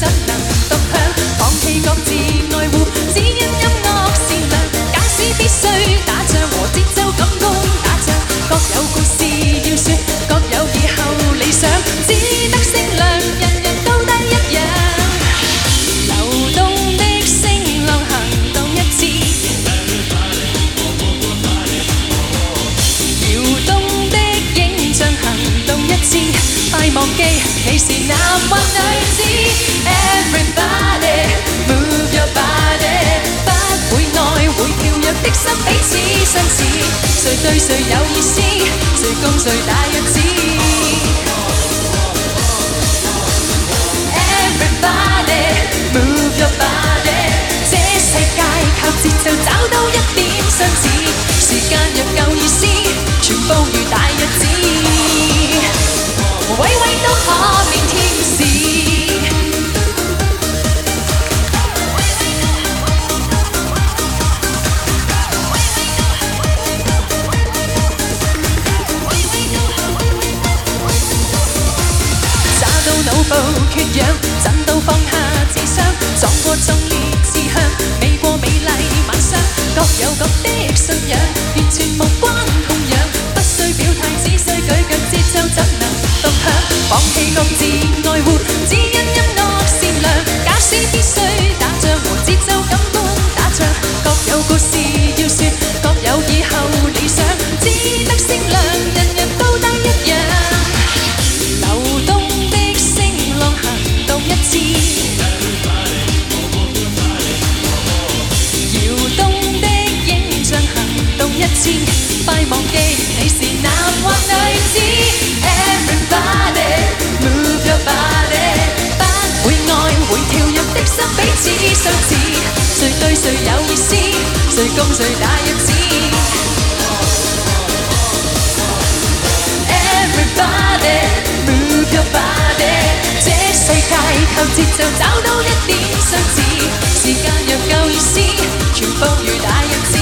怎能獨享？放棄各自愛護，只因音樂善良。假使必須打仗和節奏感攻打仗，各有故事要說，各有以後理想，只得聲量，人人都得一樣。流動的聲浪行動一致，搖動的影像行動一致，快忘記你是男或女子。Everybody move your body， 不會愛會跳躍的心彼此相似，誰對誰有意思，誰共誰大日子。Everybody move your body， 這世界靠節奏找到一點相似，時間若夠意思，全部如大日子，位位都可變天使。腦部缺氧，震到放下智商，撞過壯烈志向，未過美麗晚上，各有各的信仰，完全無關痛癢，不需表態，只需舉腳節奏，怎能獨享？放棄各自愛護，只因音樂善良。假使必須打仗和節奏感攻打仗，各有故事要說，各有以後理想，只得聲量，人人都得一樣。一致，搖動的影像行動一致，快忘記你是男或女子。Everybody move your body， 不會愛會跳躍的心彼此相似，誰對誰有意思，誰共誰大日子。Everybody move your body， 這世界靠節奏找到一點相似，時間若夠意思，全部如大日子，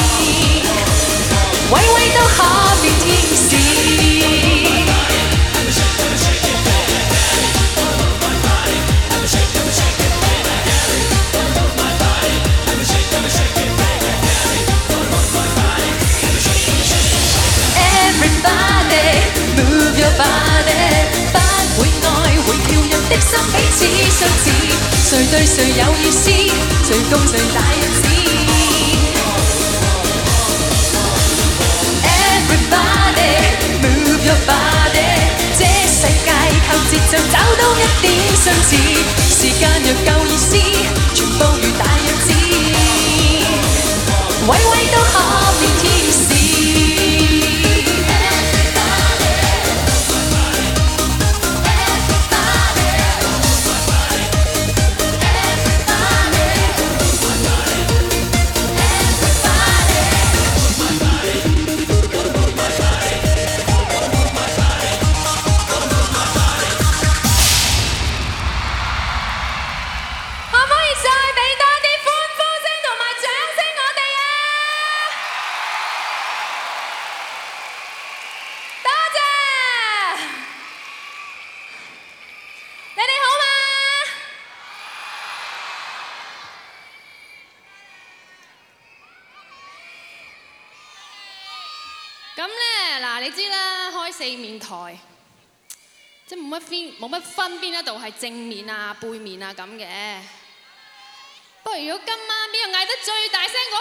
位位都可變天使。Everybody move your body， 不會愛會跳躍的心彼此相似，誰對誰有意思，誰共誰大日子。Everybody move your body， 這世界靠節奏找到一點相似，時間若夠意思，全部如大日子，位位都可變天使。 咁咧嗱，你知啦，開四面台，即係冇乜分邊一度係正面啊、背面啊咁嘅。不過如果今晚邊個嗌得最大聲，